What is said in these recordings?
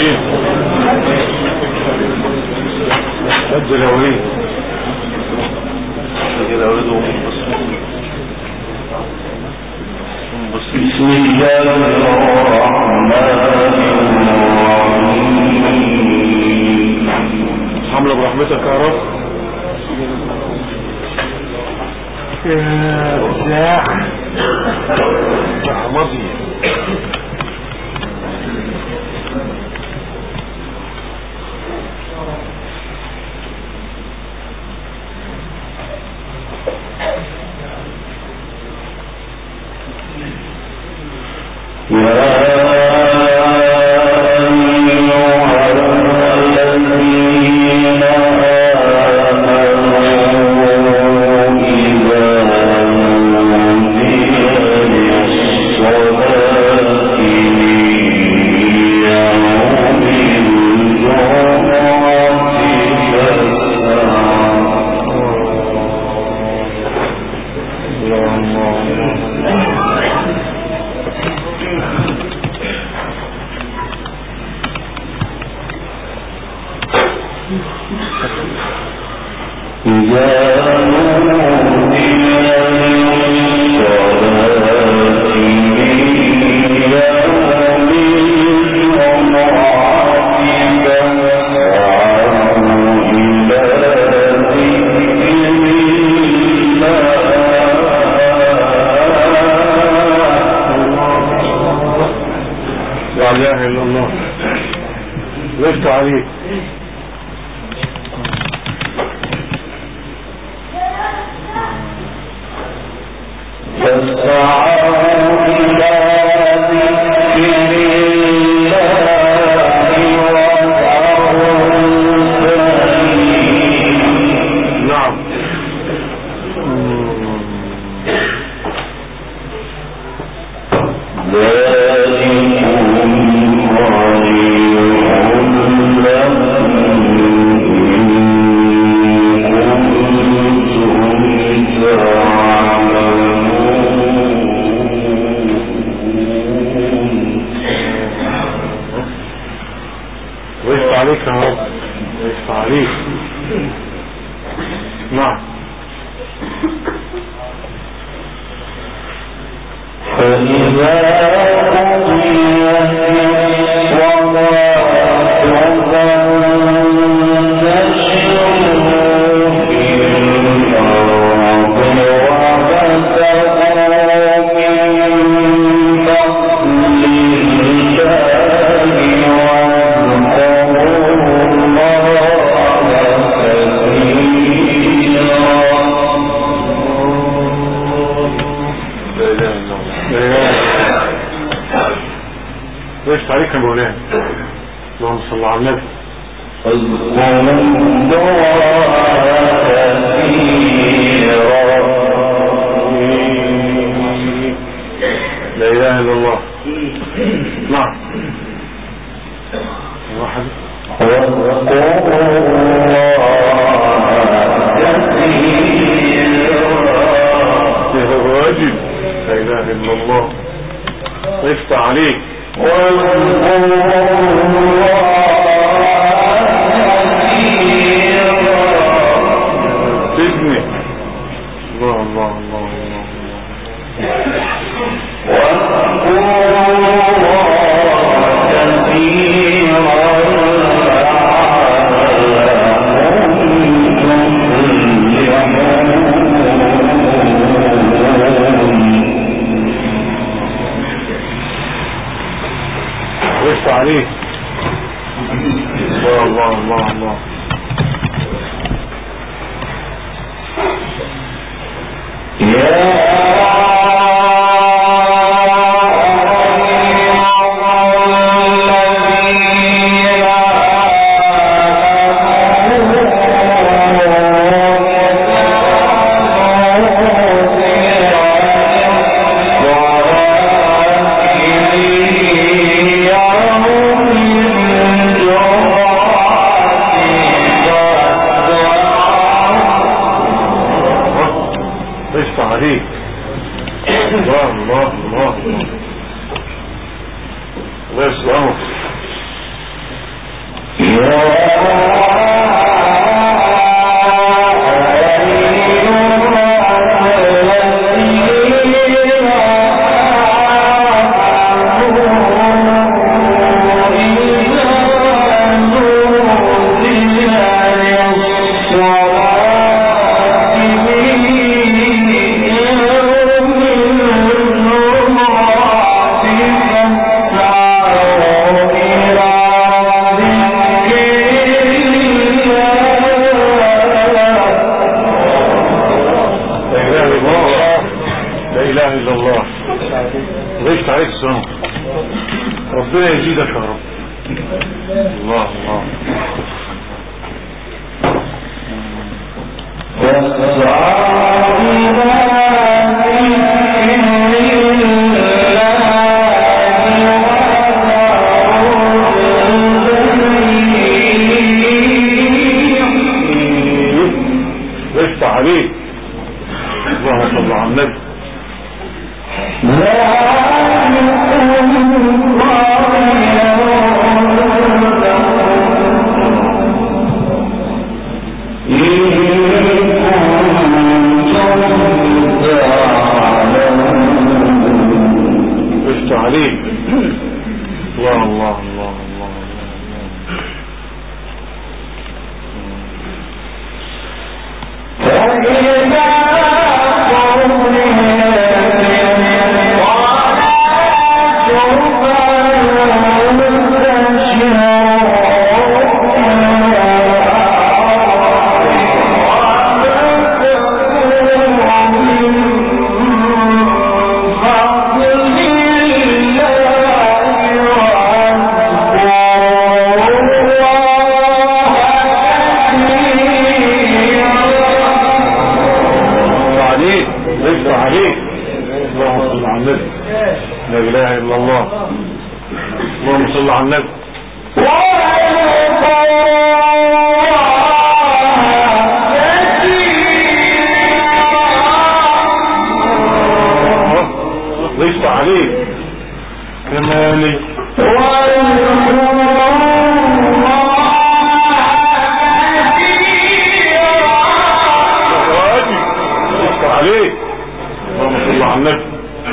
الرجيم. سجل يا وليد، سجل يا وليد. بسم الله الرحمن الرحيم. حملة برحمتك يا رب. يا رحمتي. الله الله. لسه عليك. اللهم صل على النبي. لسه عليك. الله الله الله الله. لا اله الا الله. اللهم صل على النبي. ليس عليك كمالي. ليس عليك. اللهم صل على النبي.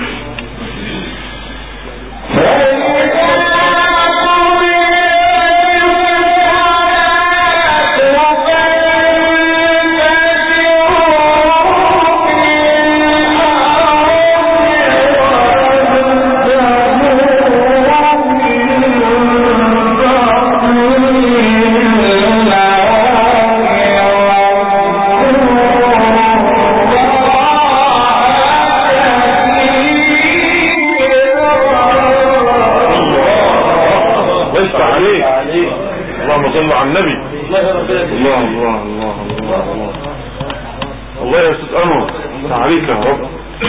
اللهم صل على النبي. الله الله الله الله الله. الله يا استاذ انور تعاليك يا رب.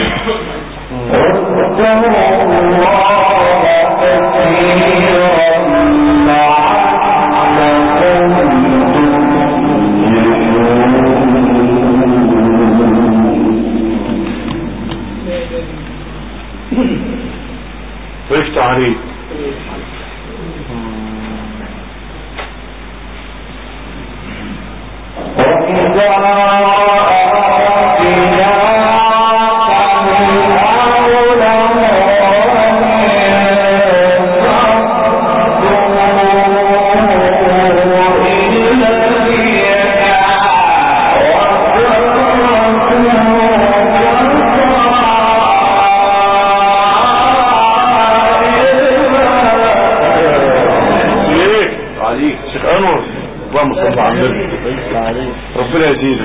ويفتح عليك. اللهم صل على النبي. ربنا يزيدك.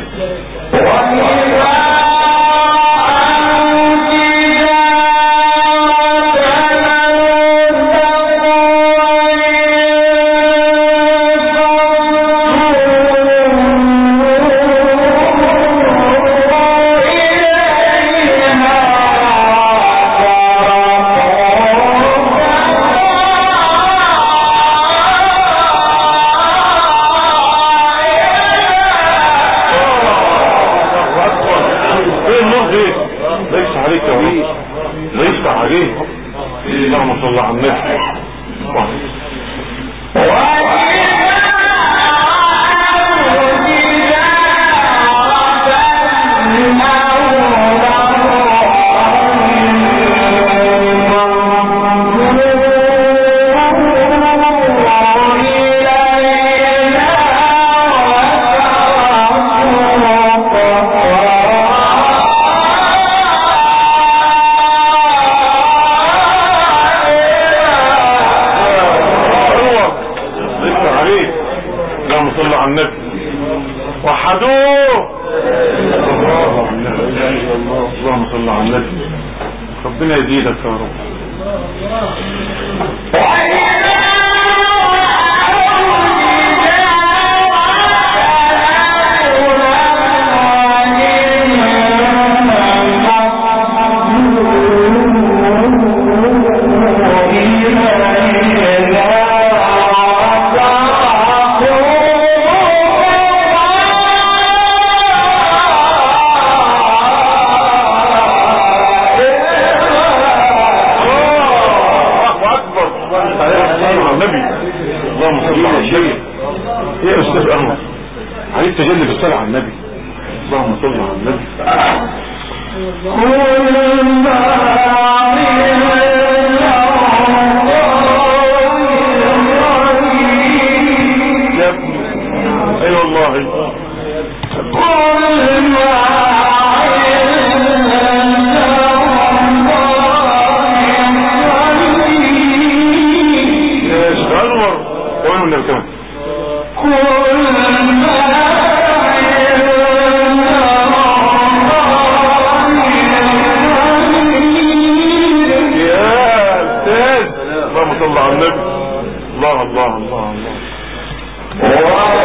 ليس عليك. اللهم صل على النبي. صل على النبي. وحدوه. اللهم صل على النبي. ربنا يزيدك يا رب. اللهم صل على النبي. يا استاذ انور عليك تجلي بالصلاة على النبي. اللهم صل على النبي. يا ابني اي والله النبي كمان يا استاذ اللهم صل على النبي. الله الله الله الله.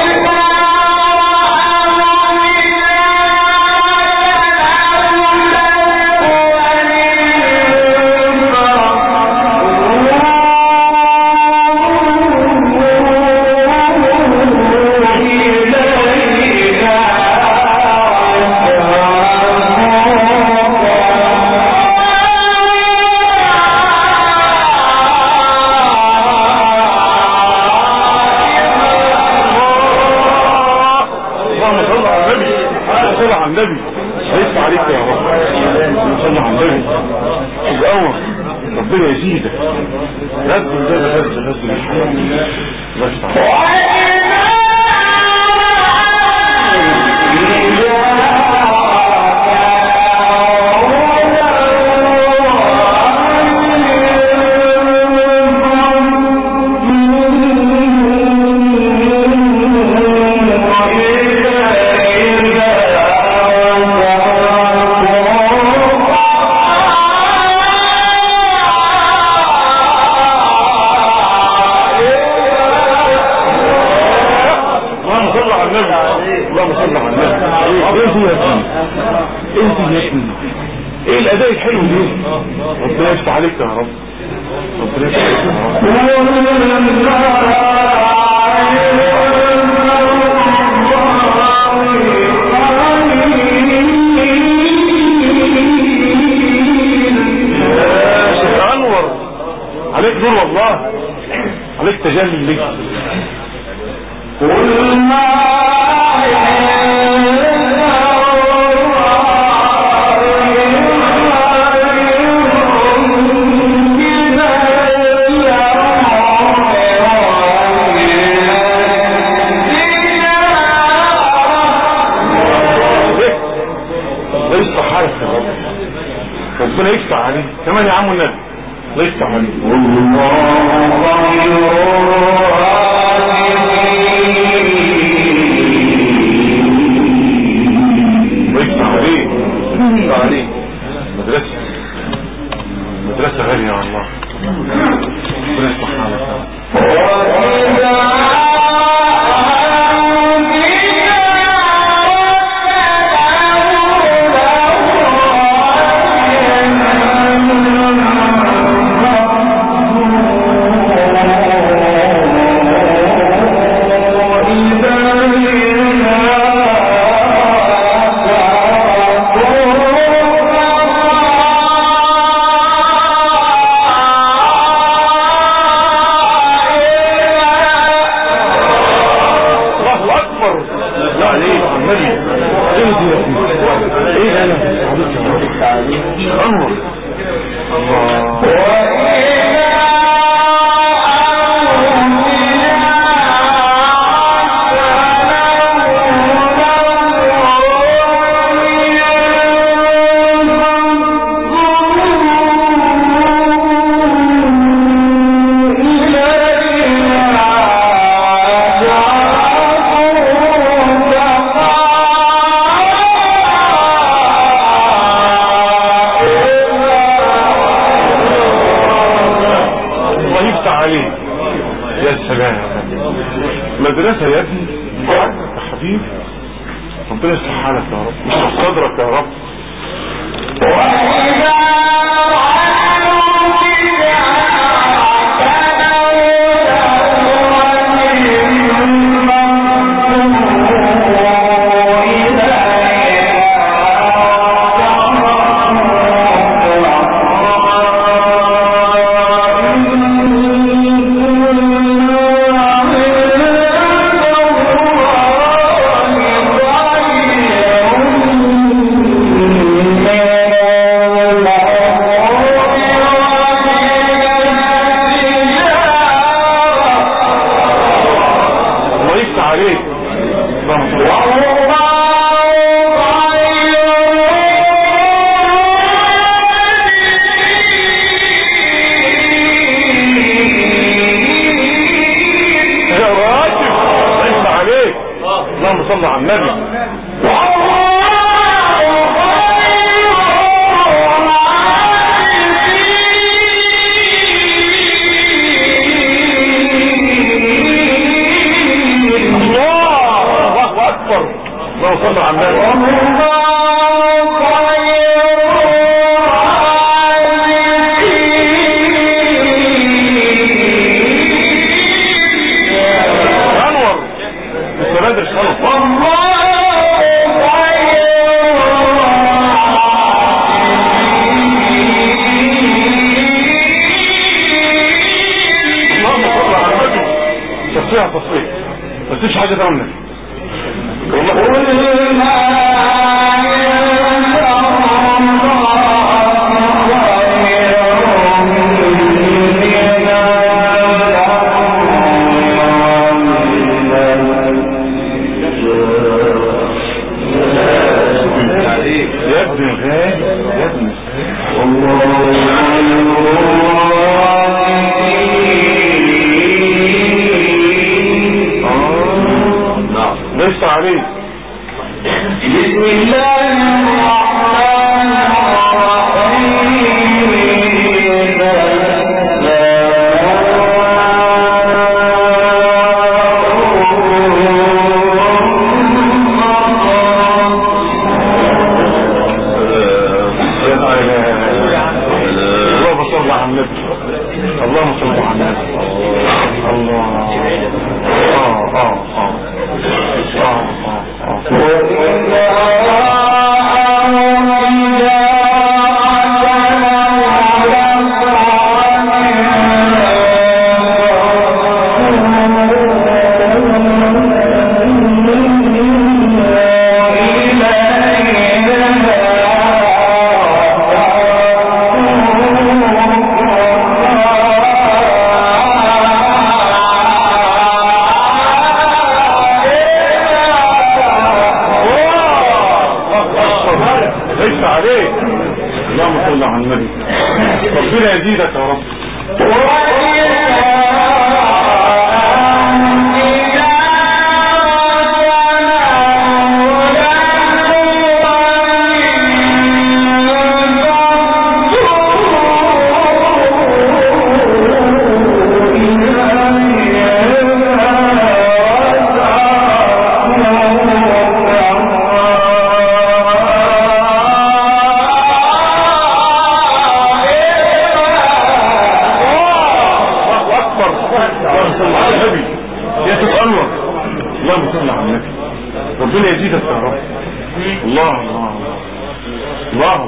النبي هيس عليك يا رب. صلى على النبي. الأول ربنا يزيدك لازم زي لازم الحياة بس ايه الاداء الحلو دي. ربنا يفتح عليك يا رب. ربنا يفتح عليك يا شيخ انور عليك نور والله. عليك تجلي لك. ربنا يفتح عليك كمان يا عم النبي. الله يفتح عليك. الله يفتح عليك. يفتح عليك. مدرسة غالية يا الله. ربنا يفتح عليك. مدرسة يا ابني يا حبيبي. ربنا يفتح عليك يا رب. يفتح صدرك يا رب. عليك. اللهم صل على اللهم صل على النبي. الله اكبر. اللهم صل على النبي. تصريح بس مش حاجة تعمل يا ابن الغالي يا ابن ليس عليه. بسم الله الرحمن الرحيم. اللهم صل على النبي. اللهم صل على النبي. الله ليس عليك. اللهم صل على النبي. ربنا يزيدك يا رب. اللهم صل على النبي. ربنا يزيدك يا رب. الله الله الله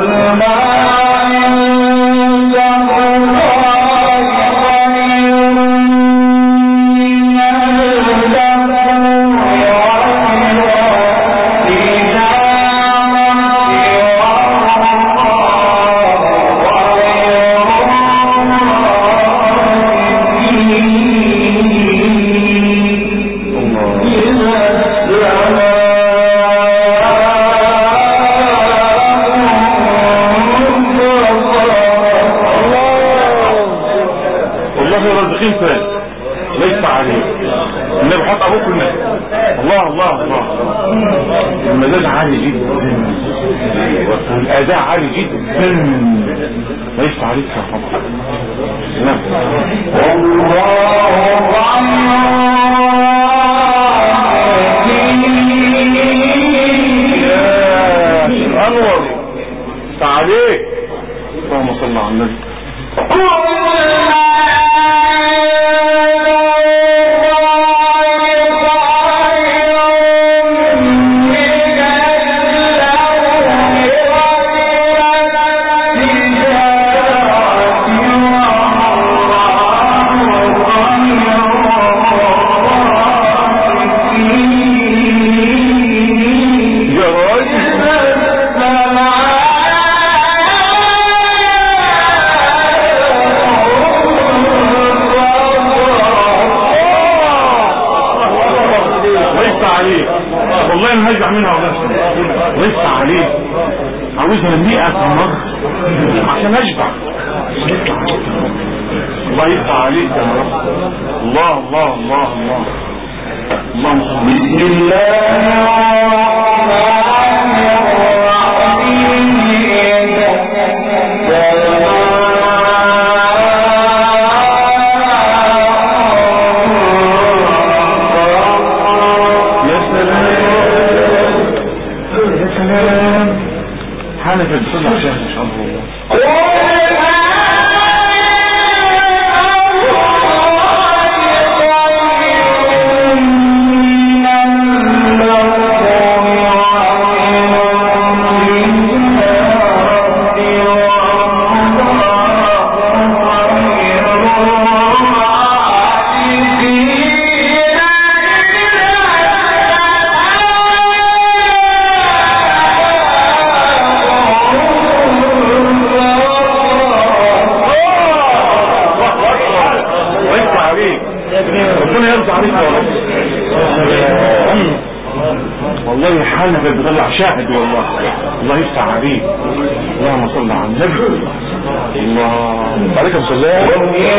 ليس عليه. النبي حط ابوك النبي. الله الله الله. المزاج عالي جدا والاداء عالي جدا. ليس عليك يا حب. نعم. انور تعاليك. اللهم صل على النبي. عليك والله انا هرجع منها ويفتح عليك عاوزها 100 مرة عشان اشبع. الله يفتح عليك يا رب. الله الله الله الله اللهم صل. بسم حالك بتصلح شهر ان شاء الله. والله حالك بتطلع شاهد والله. الله يفتح عليك. اللهم صل على النبي. الله عليكم السلام.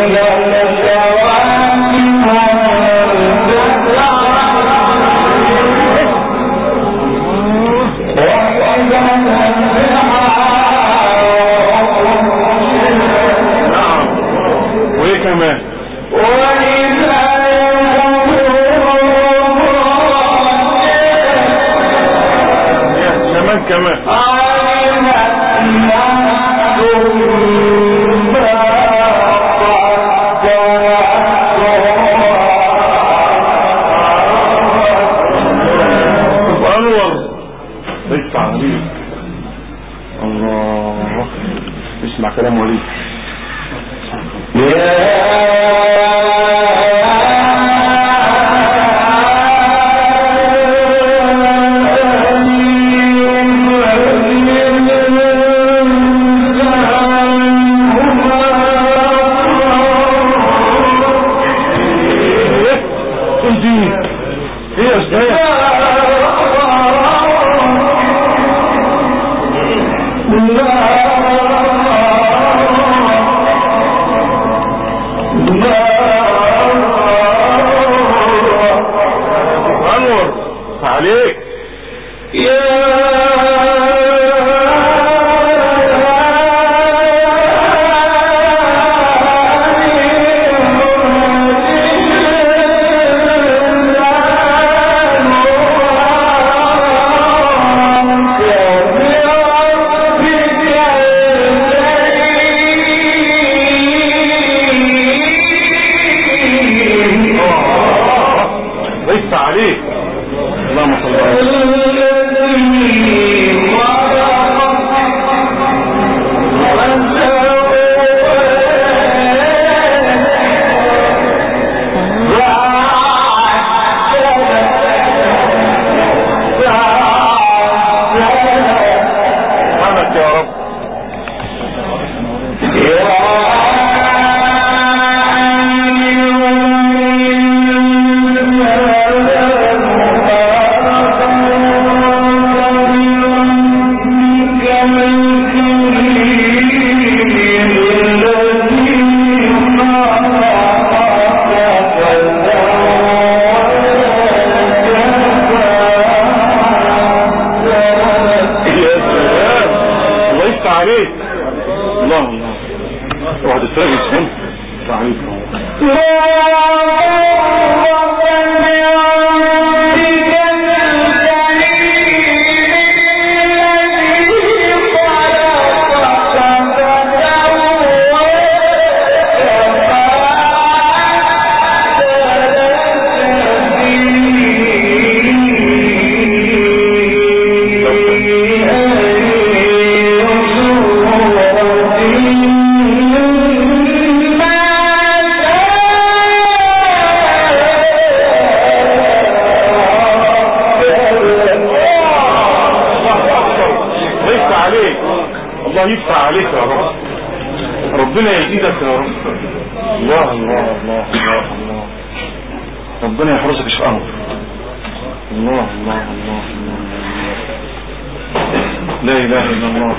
نعم وايه كمان؟ كمان انور يدفع عليك. الله اسمع كلام وليد. يفتح عليك يا رب. ربنا يزيدك يا رب. الله الله الله الله الله. ربنا يحرسك يا شيخ انور. الله الله الله الله لا إله إلا الله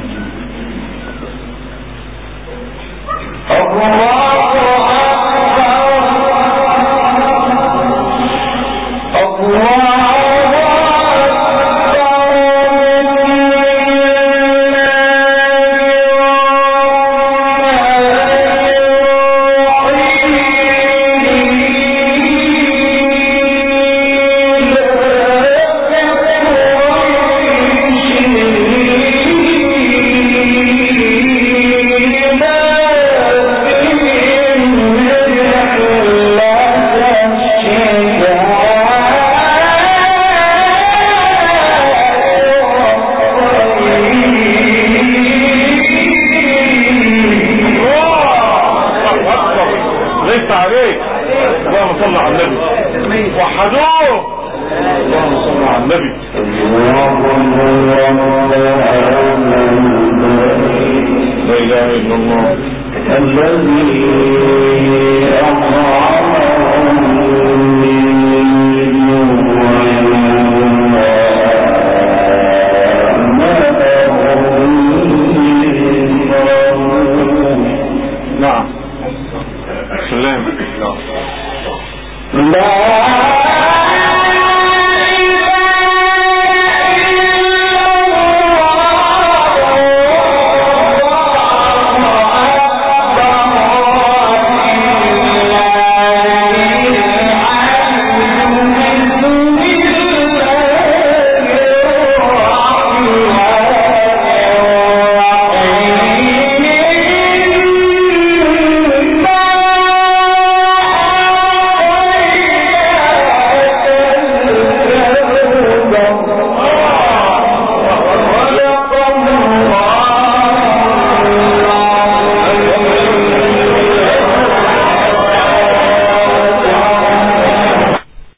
الله يفتح عليك. اللهم صل على النبي. وحدوه. اللهم صل على النبي. لا اله الا الله. الذي نعم. سلام. لا